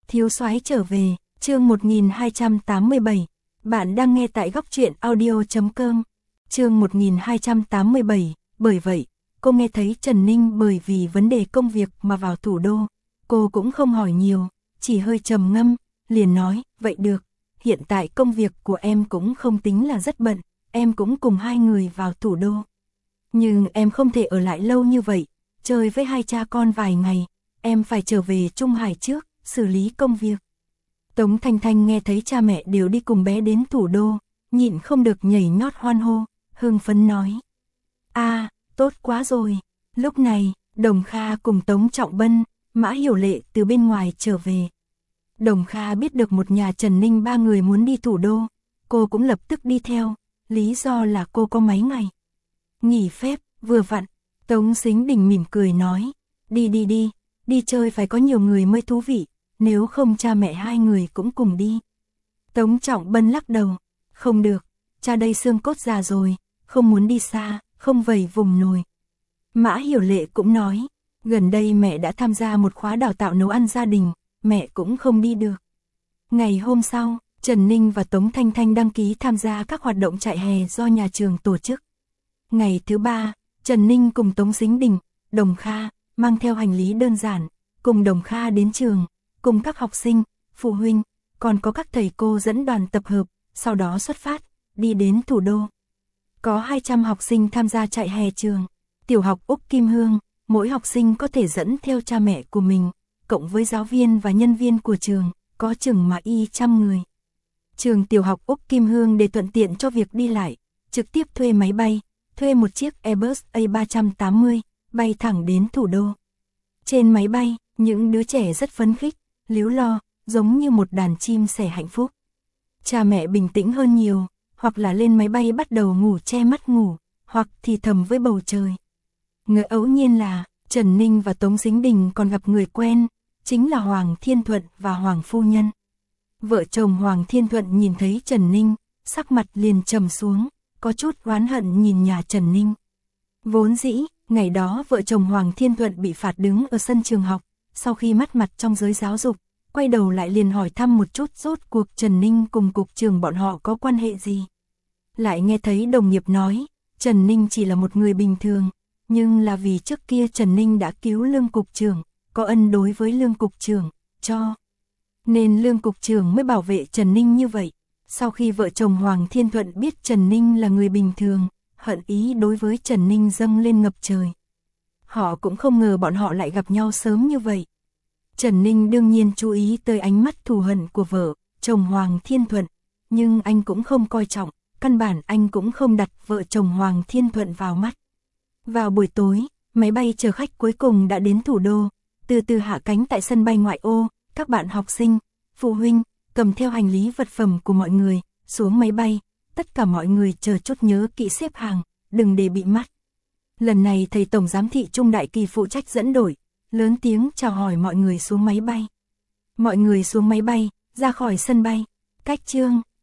Thiếu soái trở về, chương 1287. Bạn đang nghe tại góc truyện audio.com. Chương 1287, bởi vậy, cô nghe thấy Trần Ninh bởi vì vấn đề công việc mà vào thủ đô. Cô cũng không hỏi nhiều, chỉ hơi trầm ngâm, liền nói, vậy được, hiện tại công việc của em cũng không tính là rất bận, em cũng cùng hai người vào thủ đô. Nhưng em không thể ở lại lâu như vậy, chơi với hai cha con vài ngày, em phải trở về Trung Hải trước, xử lý công việc. Tống Thanh Thanh nghe thấy cha mẹ đều đi cùng bé đến thủ đô, nhịn không được nhảy nhót hoan hô, hưng phấn nói. Tốt quá rồi. Lúc này, Đồng Kha cùng Tống Trọng Bân, Mã Hiểu Lệ từ bên ngoài trở về. Đồng Kha biết được một nhà Trần Ninh ba người muốn đi thủ đô, cô cũng lập tức đi theo, lý do là cô có mấy ngày nghỉ phép, vừa vặn. Tống Sính Đình mỉm cười nói, đi chơi phải có nhiều người mới thú vị, nếu không cha mẹ hai người cũng cùng đi. Tống Trọng Bân lắc đầu, không được, cha đây xương cốt già rồi, không muốn đi xa, không vầy vùng nồi. Mã Hiểu Lệ cũng nói, gần đây mẹ đã tham gia một khóa đào tạo nấu ăn gia đình, mẹ cũng không đi được. Ngày hôm sau, Trần Ninh và Tống Thanh Thanh đăng ký tham gia các hoạt động trại hè do nhà trường tổ chức. Ngày thứ ba, Trần Ninh cùng Tống Sính Đình, Đồng Kha, mang theo hành lý đơn giản, cùng Đồng Kha đến trường, cùng các học sinh, phụ huynh, còn có các thầy cô dẫn đoàn tập hợp, sau đó xuất phát, đi đến thủ đô. Có 200 học sinh tham gia trại hè trường, tiểu học Úc Kim Hương, mỗi học sinh có thể dẫn theo cha mẹ của mình, cộng với giáo viên và nhân viên của trường, có chừng mà 100 người. Trường tiểu học Úc Kim Hương để thuận tiện cho việc đi lại, trực tiếp thuê máy bay, thuê một chiếc Airbus A380, bay thẳng đến thủ đô. Trên máy bay, những đứa trẻ rất phấn khích, líu lo, giống như một đàn chim sẻ hạnh phúc. Cha mẹ bình tĩnh hơn nhiều, hoặc là lên máy bay bắt đầu ngủ che mắt ngủ, hoặc thì thầm với bầu trời. Ngẫu nhiên là, Trần Ninh và Tống Sính Đình còn gặp người quen, chính là Hoàng Thiên Thuận và Hoàng Phu Nhân. Vợ chồng Hoàng Thiên Thuận nhìn thấy Trần Ninh, sắc mặt liền trầm xuống, có chút oán hận nhìn nhà Trần Ninh. Vốn dĩ, ngày đó vợ chồng Hoàng Thiên Thuận bị phạt đứng ở sân trường học, sau khi mất mặt trong giới giáo dục, quay đầu lại liền hỏi thăm một chút rốt cuộc Trần Ninh cùng cục trưởng bọn họ có quan hệ gì. Lại nghe thấy đồng nghiệp nói, Trần Ninh chỉ là một người bình thường, nhưng là vì trước kia Trần Ninh đã cứu Lương cục trưởng, có ân đối với Lương cục trưởng, nên Lương cục trưởng mới bảo vệ Trần Ninh như vậy. Sau khi vợ chồng Hoàng Thiên Thuận biết Trần Ninh là người bình thường, hận ý đối với Trần Ninh dâng lên ngập trời. Họ cũng không ngờ bọn họ lại gặp nhau sớm như vậy. Trần Ninh đương nhiên chú ý tới ánh mắt thù hận của vợ chồng Hoàng Thiên Thuận, nhưng anh cũng không coi trọng, căn bản anh cũng không đặt vợ chồng Hoàng Thiên Thuận vào mắt. Vào buổi tối, máy bay chở khách cuối cùng đã đến thủ đô, từ từ hạ cánh tại sân bay ngoại ô, các bạn học sinh, phụ huynh, cầm theo hành lý vật phẩm của mọi người, xuống máy bay, tất cả mọi người chờ chút nhớ kỹ xếp hàng, đừng để bị mất. Lần này thầy Tổng Giám thị Trung Đại Kỳ phụ trách dẫn đội, lớn tiếng chào hỏi mọi người xuống máy bay. Mọi người xuống máy bay, ra khỏi sân bay, cách chương,